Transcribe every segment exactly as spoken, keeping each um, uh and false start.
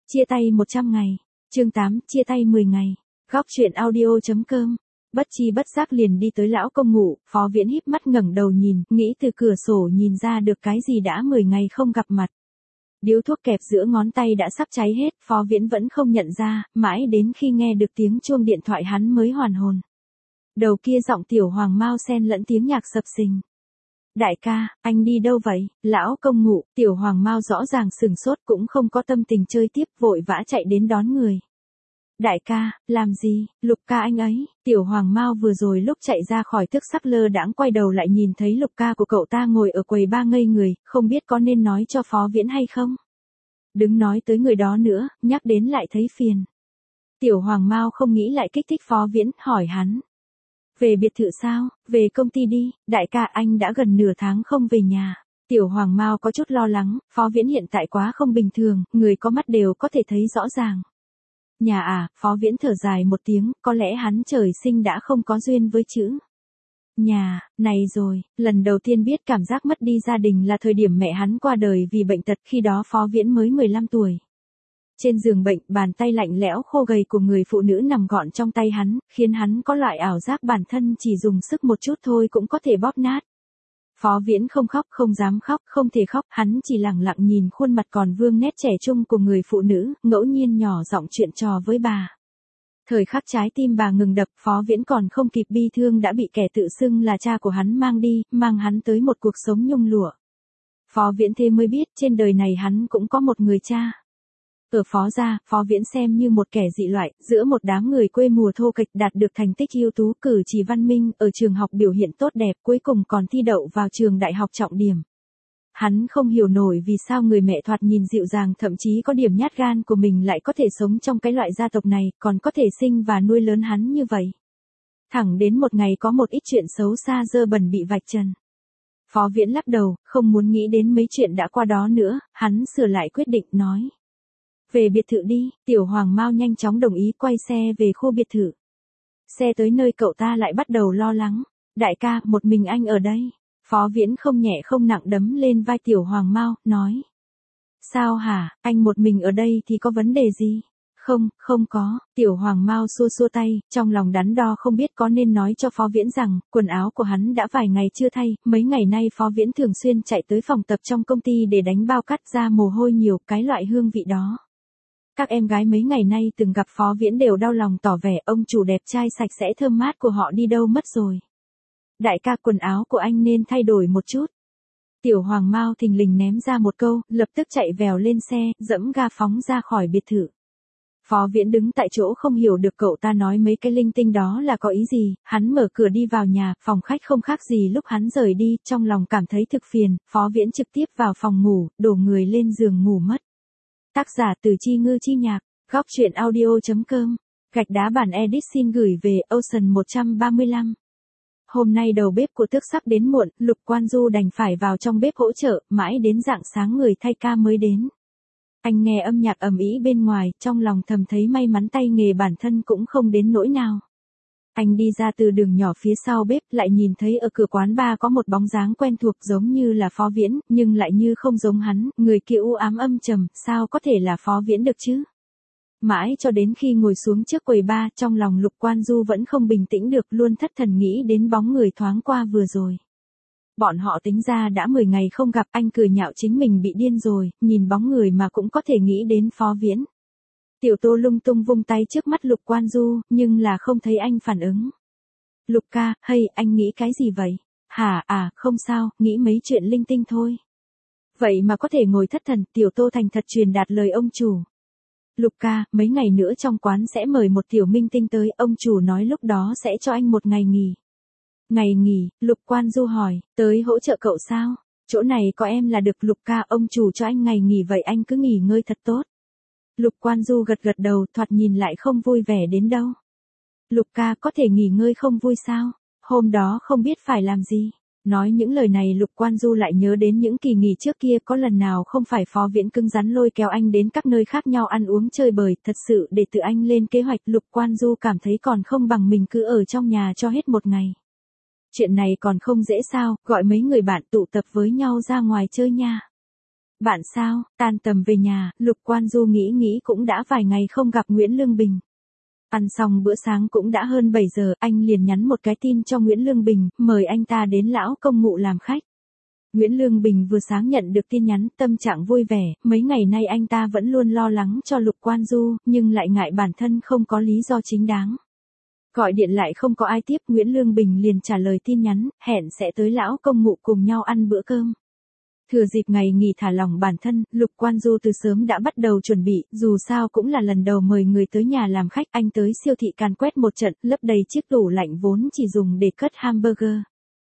Chia tay một trăm ngày. Chương tám, chia tay mười ngày. Góc truyện audio.com. Bất chi bất giác liền đi tới lão công ngủ, Phó Viễn híp mắt ngẩng đầu nhìn, nghĩ từ cửa sổ nhìn ra được cái gì đã mười ngày không gặp mặt. Điếu thuốc kẹp giữa ngón tay đã sắp cháy hết, Phó Viễn vẫn không nhận ra, mãi đến khi nghe được tiếng chuông điện thoại hắn mới hoàn hồn. Đầu kia giọng Tiểu Hoàng Mao xen lẫn tiếng nhạc sập sình. Đại ca, anh đi đâu vậy? Lão công ngủ, Tiểu Hoàng Mao rõ ràng sừng sốt cũng không có tâm tình chơi tiếp, vội vã chạy đến đón người. Đại ca, làm gì? Lục ca anh ấy. Tiểu Hoàng Mao vừa rồi lúc chạy ra khỏi thức sắc lơ đãng quay đầu lại nhìn thấy Lục ca của cậu ta ngồi ở quầy ba ngây người, không biết có nên nói cho Phó Viễn hay không. Đừng nói tới người đó nữa, nhắc đến lại thấy phiền. Tiểu Hoàng Mao không nghĩ lại kích thích Phó Viễn, hỏi hắn. Về biệt thự sao? Về công ty đi, đại ca anh đã gần nửa tháng không về nhà. Tiểu Hoàng Mao có chút lo lắng, Phó Viễn hiện tại quá không bình thường, người có mắt đều có thể thấy rõ ràng. Nhà à, Phó Viễn thở dài một tiếng, có lẽ hắn trời sinh đã không có duyên với chữ nhà, này rồi, lần đầu tiên biết cảm giác mất đi gia đình là thời điểm mẹ hắn qua đời vì bệnh tật, khi đó Phó Viễn mới mười lăm tuổi. Trên giường bệnh, bàn tay lạnh lẽo khô gầy của người phụ nữ nằm gọn trong tay hắn, khiến hắn có loại ảo giác bản thân chỉ dùng sức một chút thôi cũng có thể bóp nát. Phó Viễn không khóc, không dám khóc, không thể khóc, hắn chỉ lặng lặng nhìn khuôn mặt còn vương nét trẻ trung của người phụ nữ, ngẫu nhiên nhỏ giọng chuyện trò với bà. Thời khắc trái tim bà ngừng đập, Phó Viễn còn không kịp bi thương đã bị kẻ tự xưng là cha của hắn mang đi, mang hắn tới một cuộc sống nhung lụa. Phó Viễn thế mới biết trên đời này hắn cũng có một người cha. Ở Phó gia, Phó Viễn xem như một kẻ dị loại, giữa một đám người quê mùa thô kệch đạt được thành tích ưu tú, cử chỉ văn minh, ở trường học biểu hiện tốt đẹp, cuối cùng còn thi đậu vào trường đại học trọng điểm. Hắn không hiểu nổi vì sao người mẹ thoạt nhìn dịu dàng thậm chí có điểm nhát gan của mình lại có thể sống trong cái loại gia tộc này, còn có thể sinh và nuôi lớn hắn như vậy. Thẳng đến một ngày có một ít chuyện xấu xa dơ bẩn bị vạch trần. Phó Viễn lắc đầu, không muốn nghĩ đến mấy chuyện đã qua đó nữa, hắn sửa lại quyết định nói. Về biệt thự đi, Tiểu Hoàng Mao nhanh chóng đồng ý quay xe về khu biệt thự. Xe tới nơi cậu ta lại bắt đầu lo lắng. Đại ca, một mình anh ở đây. Phó Viễn không nhẹ không nặng đấm lên vai Tiểu Hoàng Mao, nói. Sao hả, anh một mình ở đây thì có vấn đề gì? Không, không có. Tiểu Hoàng Mao xua xua tay, trong lòng đắn đo không biết có nên nói cho Phó Viễn rằng, quần áo của hắn đã vài ngày chưa thay, mấy ngày nay Phó Viễn thường xuyên chạy tới phòng tập trong công ty để đánh bao cắt ra mồ hôi nhiều, cái loại hương vị đó. Các em gái mấy ngày nay từng gặp Phó Viễn đều đau lòng tỏ vẻ ông chủ đẹp trai sạch sẽ thơm mát của họ đi đâu mất rồi. Đại ca, quần áo của anh nên thay đổi một chút. Tiểu Hoàng Mao thình lình ném ra một câu, lập tức chạy vèo lên xe, dẫm ga phóng ra khỏi biệt thự. Phó Viễn đứng tại chỗ không hiểu được cậu ta nói mấy cái linh tinh đó là có ý gì, hắn mở cửa đi vào nhà, phòng khách không khác gì lúc hắn rời đi, trong lòng cảm thấy thực phiền, Phó Viễn trực tiếp vào phòng ngủ, đổ người lên giường ngủ mất. Tác giả Từ Chi Ngư Chi Nhạc, góc truyện audio.com, gạch đá bản edit xin gửi về Ocean một trăm ba mươi lăm. Hôm nay đầu bếp của Tước Sắc đến muộn, Lục Quan Du đành phải vào trong bếp hỗ trợ, mãi đến rạng sáng người thay ca mới đến. Anh nghe âm nhạc ầm ĩ bên ngoài, trong lòng thầm thấy may mắn tay nghề bản thân cũng không đến nỗi nào. Anh đi ra từ đường nhỏ phía sau bếp, lại nhìn thấy ở cửa quán bar có một bóng dáng quen thuộc giống như là Phó Viễn, nhưng lại như không giống hắn, người kia u ám âm trầm, sao có thể là Phó Viễn được chứ? Mãi cho đến khi ngồi xuống trước quầy bar, trong lòng Lục Quan Du vẫn không bình tĩnh được, luôn thất thần nghĩ đến bóng người thoáng qua vừa rồi. Bọn họ tính ra đã mười ngày không gặp, anh cười nhạo chính mình bị điên rồi, nhìn bóng người mà cũng có thể nghĩ đến Phó Viễn. Tiểu Tô lung tung vung tay trước mắt Lục Quan Du, nhưng là không thấy anh phản ứng. Lục ca, hey, anh nghĩ cái gì vậy? Hả, à, không sao, nghĩ mấy chuyện linh tinh thôi. Vậy mà có thể ngồi thất thần, Tiểu Tô thành thật truyền đạt lời ông chủ. Lục ca, mấy ngày nữa trong quán sẽ mời một tiểu minh tinh tới, ông chủ nói lúc đó sẽ cho anh một ngày nghỉ. Ngày nghỉ, Lục Quan Du hỏi, tới hỗ trợ cậu sao? Chỗ này có em là được. Lục ca, ông chủ cho anh ngày nghỉ vậy anh cứ nghỉ ngơi thật tốt. Lục Quan Du gật gật đầu, thoạt nhìn lại không vui vẻ đến đâu. Lục ca, có thể nghỉ ngơi không vui sao? Hôm đó không biết phải làm gì. Nói những lời này Lục Quan Du lại nhớ đến những kỳ nghỉ trước kia, có lần nào không phải Phó Viễn cứng rắn lôi kéo anh đến các nơi khác nhau ăn uống chơi bời, thật sự để tự anh lên kế hoạch. Lục Quan Du cảm thấy còn không bằng mình cứ ở trong nhà cho hết một ngày. Chuyện này còn không dễ sao, gọi mấy người bạn tụ tập với nhau ra ngoài chơi nha. Bạn sao, tan tầm về nhà, Lục Quan Du nghĩ nghĩ cũng đã vài ngày không gặp Nguyễn Lương Bình. Ăn xong bữa sáng cũng đã hơn bảy giờ, anh liền nhắn một cái tin cho Nguyễn Lương Bình, mời anh ta đến lão công ngụ làm khách. Nguyễn Lương Bình vừa sáng nhận được tin nhắn, tâm trạng vui vẻ, mấy ngày nay anh ta vẫn luôn lo lắng cho Lục Quan Du, nhưng lại ngại bản thân không có lý do chính đáng. Gọi điện lại không có ai tiếp, Nguyễn Lương Bình liền trả lời tin nhắn, hẹn sẽ tới lão công ngụ cùng nhau ăn bữa cơm. Thừa dịp ngày nghỉ thả lỏng bản thân, Lục Quan Du từ sớm đã bắt đầu chuẩn bị, dù sao cũng là lần đầu mời người tới nhà làm khách, anh tới siêu thị càn quét một trận, lấp đầy chiếc tủ lạnh vốn chỉ dùng để cất hamburger.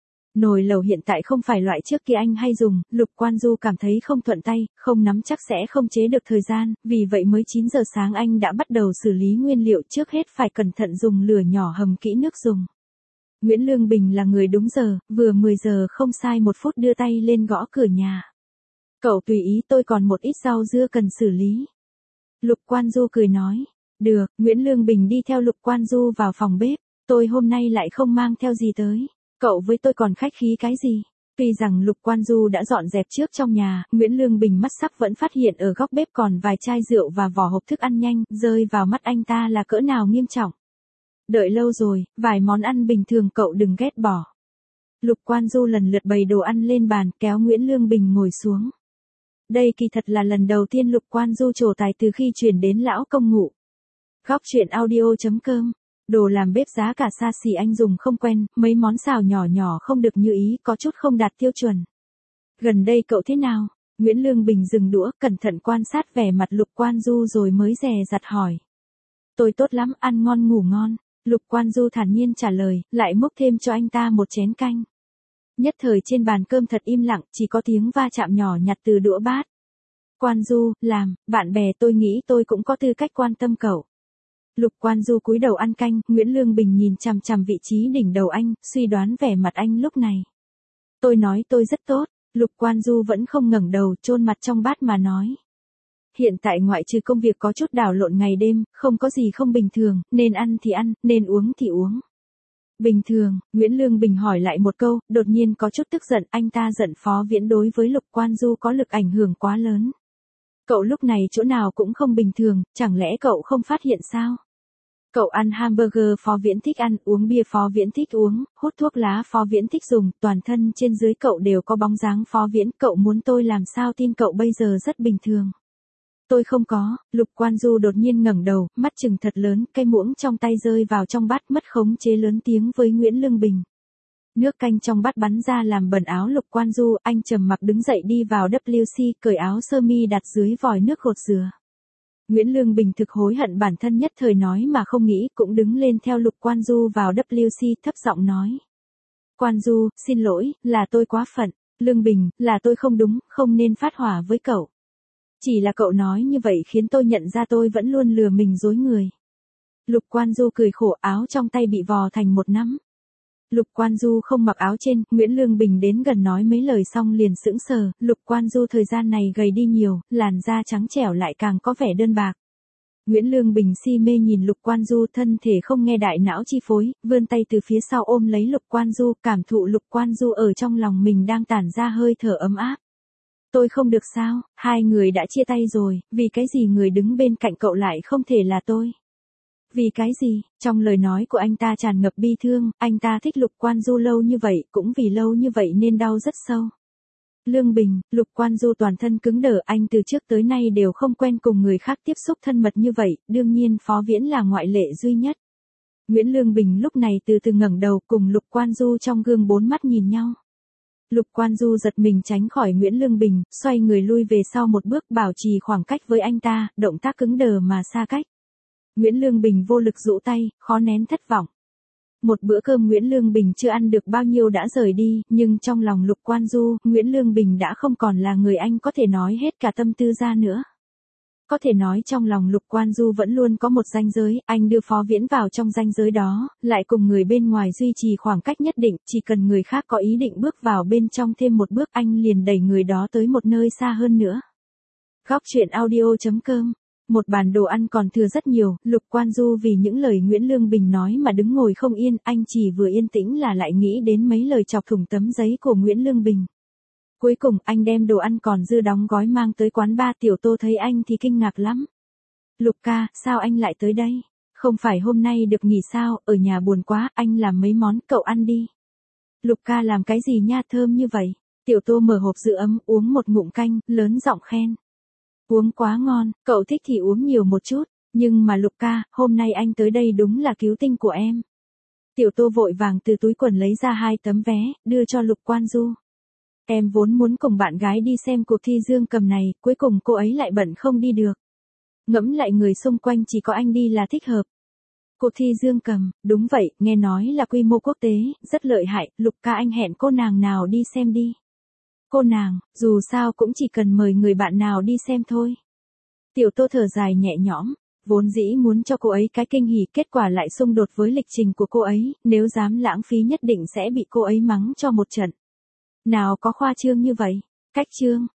Nồi lẩu hiện tại không phải loại trước kia anh hay dùng, Lục Quan Du cảm thấy không thuận tay, không nắm chắc sẽ không chế được thời gian, vì vậy mới chín giờ sáng anh đã bắt đầu xử lý nguyên liệu, trước hết phải cẩn thận dùng lửa nhỏ hầm kỹ nước dùng. Nguyễn Lương Bình là người đúng giờ, vừa mười giờ không sai một phút đưa tay lên gõ cửa nhà. Cậu tùy ý, tôi còn một ít rau dưa cần xử lý. Lục Quan Du cười nói. Được, Nguyễn Lương Bình đi theo Lục Quan Du vào phòng bếp. Tôi hôm nay lại không mang theo gì tới. Cậu với tôi còn khách khí cái gì? Tuy rằng Lục Quan Du đã dọn dẹp trước trong nhà, Nguyễn Lương Bình mắt sắc vẫn phát hiện ở góc bếp còn vài chai rượu và vỏ hộp thức ăn nhanh, rơi vào mắt anh ta là cỡ nào nghiêm trọng. Đợi lâu rồi, vài món ăn bình thường cậu đừng ghét bỏ. Lục Quan Du lần lượt bày đồ ăn lên bàn, kéo Nguyễn Lương Bình ngồi xuống. Đây kỳ thật là lần đầu tiên Lục Quan Du trổ tài từ khi chuyển đến lão công ngụ. Góc truyện audio chấm com. Đồ làm bếp giá cả xa xỉ anh dùng không quen, mấy món xào nhỏ nhỏ không được như ý, có chút không đạt tiêu chuẩn. Gần đây cậu thế nào? Nguyễn Lương Bình dừng đũa, cẩn thận quan sát vẻ mặt Lục Quan Du rồi mới dè dặt hỏi. Tôi tốt lắm, ăn ngon ngủ ngon. Lục Quan Du thản nhiên trả lời, lại múc thêm cho anh ta một chén canh. Nhất thời trên bàn cơm thật im lặng, chỉ có tiếng va chạm nhỏ nhặt từ đũa bát. Quan Du, làm, bạn bè tôi nghĩ tôi cũng có tư cách quan tâm cậu. Lục Quan Du cúi đầu ăn canh, Nguyễn Lương Bình nhìn chằm chằm vị trí đỉnh đầu anh, suy đoán vẻ mặt anh lúc này. Tôi nói tôi rất tốt, Lục Quan Du vẫn không ngẩng đầu, chôn mặt trong bát mà nói. Hiện tại ngoại trừ công việc có chút đảo lộn ngày đêm, không có gì không bình thường, nên ăn thì ăn, nên uống thì uống. Bình thường, Nguyễn Lương Bình hỏi lại một câu, đột nhiên có chút tức giận, anh ta giận Phó Viễn đối với Lục Quan Du có lực ảnh hưởng quá lớn. Cậu lúc này chỗ nào cũng không bình thường, chẳng lẽ cậu không phát hiện sao? Cậu ăn hamburger Phó Viễn thích ăn, uống bia Phó Viễn thích uống, hút thuốc lá Phó Viễn thích dùng, toàn thân trên dưới cậu đều có bóng dáng Phó Viễn, cậu muốn tôi làm sao tin cậu bây giờ rất bình thường. Tôi không có, Lục Quan Du đột nhiên ngẩng đầu, mắt trừng thật lớn, cây muỗng trong tay rơi vào trong bát, mất khống chế lớn tiếng với Nguyễn Lương Bình. Nước canh trong bát bắn ra làm bẩn áo Lục Quan Du, anh trầm mặc đứng dậy đi vào vê kép xê, cởi áo sơ mi đặt dưới vòi nước gột rửa. Nguyễn Lương Bình thực hối hận bản thân nhất thời nói mà không nghĩ, cũng đứng lên theo Lục Quan Du vào vê kép xê, thấp giọng nói. Quan Du, xin lỗi, là tôi quá phận. Lương Bình, là tôi không đúng, không nên phát hỏa với cậu. Chỉ là cậu nói như vậy khiến tôi nhận ra tôi vẫn luôn lừa mình dối người. Lục Quan Du cười khổ, áo trong tay bị vò thành một nắm. Lục Quan Du không mặc áo trên, Nguyễn Lương Bình đến gần nói mấy lời xong liền sững sờ, Lục Quan Du thời gian này gầy đi nhiều, làn da trắng trẻo lại càng có vẻ đơn bạc. Nguyễn Lương Bình si mê nhìn Lục Quan Du, thân thể không nghe đại não chi phối, vươn tay từ phía sau ôm lấy Lục Quan Du, cảm thụ Lục Quan Du ở trong lòng mình đang tản ra hơi thở ấm áp. Tôi không được sao, hai người đã chia tay rồi, vì cái gì người đứng bên cạnh cậu lại không thể là tôi? Vì cái gì? Trong lời nói của anh ta tràn ngập bi thương, anh ta thích Lục Quan Du lâu như vậy, cũng vì lâu như vậy nên đau rất sâu. Lương Bình, Lục Quan Du toàn thân cứng đờ, anh từ trước tới nay đều không quen cùng người khác tiếp xúc thân mật như vậy, đương nhiên Phó Viễn là ngoại lệ duy nhất. Nguyễn Lương Bình lúc này từ từ ngẩng đầu cùng Lục Quan Du trong gương bốn mắt nhìn nhau. Lục Quan Du giật mình tránh khỏi Nguyễn Lương Bình, xoay người lui về sau một bước, bảo trì khoảng cách với anh ta, động tác cứng đờ mà xa cách. Nguyễn Lương Bình vô lực rũ tay, khó nén thất vọng. Một bữa cơm Nguyễn Lương Bình chưa ăn được bao nhiêu đã rời đi, nhưng trong lòng Lục Quan Du, Nguyễn Lương Bình đã không còn là người anh có thể nói hết cả tâm tư ra nữa. Có thể nói trong lòng Lục Quan Du vẫn luôn có một ranh giới, anh đưa Phó Viễn vào trong ranh giới đó, lại cùng người bên ngoài duy trì khoảng cách nhất định, chỉ cần người khác có ý định bước vào bên trong thêm một bước anh liền đẩy người đó tới một nơi xa hơn nữa. Góc truyện audio chấm com. Một bàn đồ ăn còn thừa rất nhiều, Lục Quan Du vì những lời Nguyễn Lương Bình nói mà đứng ngồi không yên, anh chỉ vừa yên tĩnh là lại nghĩ đến mấy lời chọc thủng tấm giấy của Nguyễn Lương Bình. Cuối cùng anh đem đồ ăn còn dư đóng gói mang tới quán bar, Tiểu Tô thấy anh thì kinh ngạc lắm. Lục ca, sao anh lại tới đây? Không phải hôm nay được nghỉ sao, ở nhà buồn quá, anh làm mấy món, cậu ăn đi. Lục ca làm cái gì nha, thơm như vậy? Tiểu Tô mở hộp giữ ấm, uống một ngụm canh, lớn giọng khen. Uống quá ngon, cậu thích thì uống nhiều một chút, nhưng mà Lục ca, hôm nay anh tới đây đúng là cứu tinh của em. Tiểu Tô vội vàng từ túi quần lấy ra hai tấm vé, đưa cho Lục Quan Du. Em vốn muốn cùng bạn gái đi xem cuộc thi dương cầm này, cuối cùng cô ấy lại bận không đi được. Ngẫm lại người xung quanh chỉ có anh đi là thích hợp. Cuộc thi dương cầm, đúng vậy, nghe nói là quy mô quốc tế, rất lợi hại, Lục ca anh hẹn cô nàng nào đi xem đi. Cô nàng, dù sao cũng chỉ cần mời người bạn nào đi xem thôi. Tiểu Tô thở dài nhẹ nhõm, vốn dĩ muốn cho cô ấy cái kinh hỉ, kết quả lại xung đột với lịch trình của cô ấy, nếu dám lãng phí nhất định sẽ bị cô ấy mắng cho một trận. Nào có khoa trương như vậy, cách trương,